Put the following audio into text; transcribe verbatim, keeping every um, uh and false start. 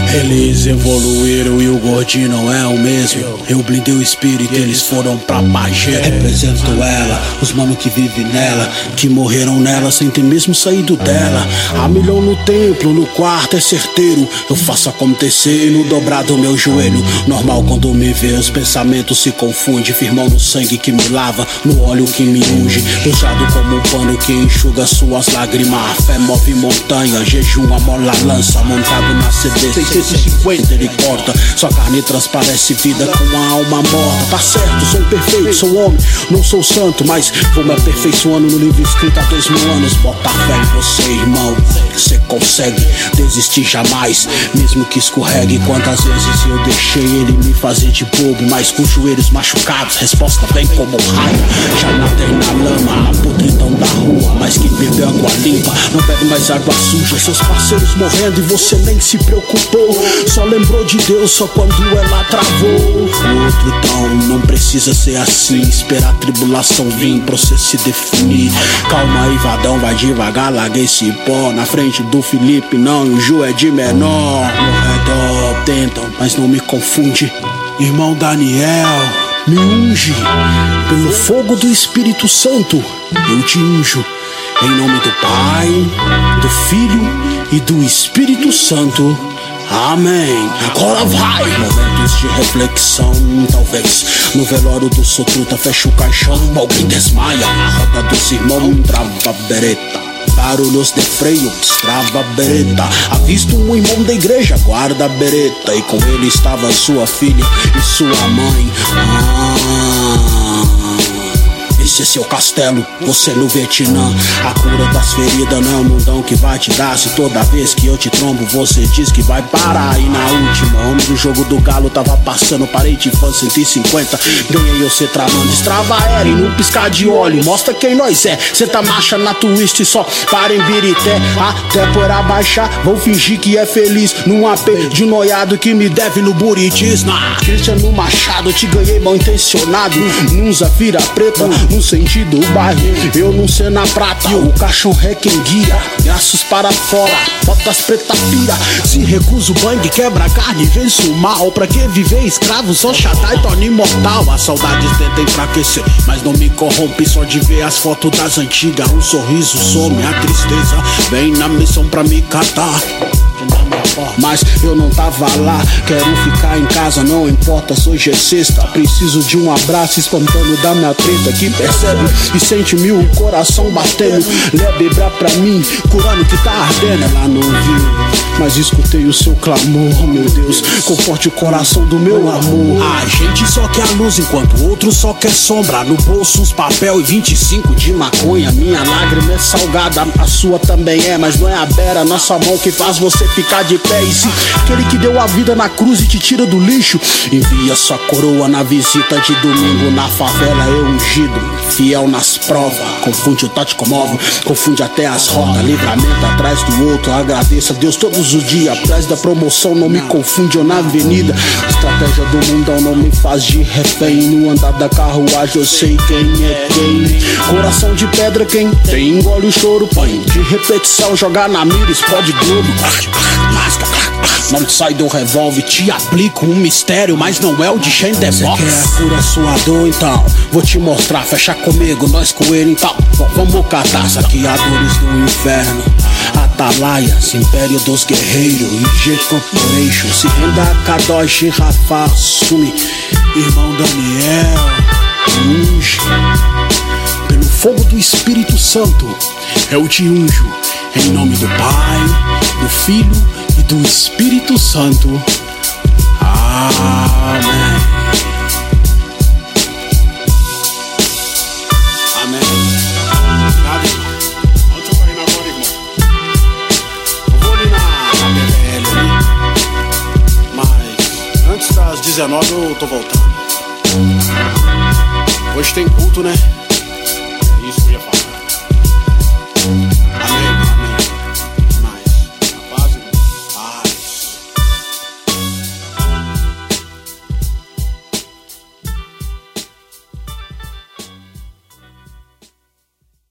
Eles evoluíram e o gordinho não é o mesmo. Eu blindei o espírito, eles foram pra Pajé. Represento ela, os mano que vivem nela, que morreram nela sem ter mesmo saído dela. A milhão no templo, no quarto é certeiro. Eu faço acontecer e no dobrado meu joelho. Normal quando me vê, os pensamentos se confundem. Firmão no sangue que me lava, no óleo que me unge. Usado como um pano que enxuga suas lágrimas. A fé move montanha, jejum, amola lança. Montado na C D seiscentos e cinquenta ele corta. Sua carne transparece vida com a alma morta. Tá certo, sou perfeito, sou homem, não sou santo, mas vou me aperfeiçoando no livro escrito há dois mil anos. Bota fé em você, irmão, você consegue desistir jamais, mesmo que escorregue. Quantas vezes eu deixei ele me fazer de bobo, mas com joelhos machucados, resposta vem como um raio. Já nadei na lama, a podridão da rua, mas quem bebeu água limpa não bebe mais água suja. Seus parceiros morrendo e você nem se preocupou, só lembrou de Deus só quando ela travou. O outro então não precisa ser assim, esperar a tribulação vir pra você se definir. Calma aí, vadão, vai devagar, larga esse pó. Na frente do Felipe não, e o Ju é de menor. No redor tentam, mas não me confunde. Irmão Daniel, me unge pelo fogo do Espírito Santo. Eu te unjo em nome do Pai, do Filho e do Espírito Santo. Amém. Agora vai. Momentos de reflexão, talvez no velório do Sotruta fecha o caixão, alguém desmaia. A roda dos irmãos trava a bereta, barulhos de freio, destrava a bereta. Avisto um irmão da igreja, guarda a bereta, e com ele estava sua filha e sua mãe. Ah, esse é seu castelo, você no Vietnã. A cura das feridas não é o mundão que vai te dar. Se toda vez que eu te trombo você diz que vai parar. E na última, homem do jogo do galo tava passando, parei de fã cento e cinquenta. Ganhei você travando, estrava aéreo e num piscar de óleo. Mostra quem nós é, cê tá marcha na twist só para em Birité. Até por abaixar, vou fingir que é feliz num A P de noiado que me deve no Buritis. Na Cristiano Machado, te ganhei mal intencionado, num Zafira preta, no sentido bairro, eu não sei na prata. O caixão é quem guia, braços para fora, botas preta pira. Se recusa o bang, quebra a carne, vence o mal. Pra que viver escravo, só Shaddai torna imortal. As saudades tentam enfraquecer, mas não me corrompe. Só de ver as fotos das antigas, um sorriso some, a tristeza vem na missão pra me catar. Mas eu não tava lá, quero ficar em casa, não importa, hoje é sexta. Preciso de um abraço espantando da minha treta, que percebe e sente mil o coração batendo. Lebebra pra mim, curando que tá ardendo. Ela não viu, mas escutei o seu clamor, meu Deus, conforte o coração do meu amor. A gente só quer a luz enquanto o outro só quer sombra. No bolso uns papel e vinte e cinco de maconha. Minha lágrima é salgada, a sua também é, mas não é a beira, nossa mão que faz você ficar de pé. E se aquele que deu a vida na cruz e te tira do lixo, envia sua coroa na visita de domingo. Na favela eu ungido, fiel nas provas. Confunde o tático móvel, confunde até as rotas. Livramento atrás do outro, agradeça a Deus todos os dias. Atrás da promoção não me confunde eu na avenida. Estratégia do mundão não me faz de refém. No andar da carruagem eu sei quem é quem. Coração de pedra quem tem, engole o choro, põe de repetição, jogar na mira, explode globo. Não sai do revólver, te aplico um mistério, mas não é o de Shane The Box. Você quer a cura sua dor, então vou te mostrar, fecha comigo, nós com ele, então vamos catar. Saqueadores do inferno, Atalaias, Império dos Guerreiros, I G Corporation, se renda a Kadosh, Rafa, Sumi, irmão Daniel, unge pelo fogo do Espírito Santo. Eu te unjo em nome do Pai, do Filho e do Espírito Santo. Amém. Amém. Obrigado, irmão. Onde você tá indo agora, irmão? Eu vou ali na B B L ali, mas antes das dezenove eu tô voltando. Hoje tem culto, né?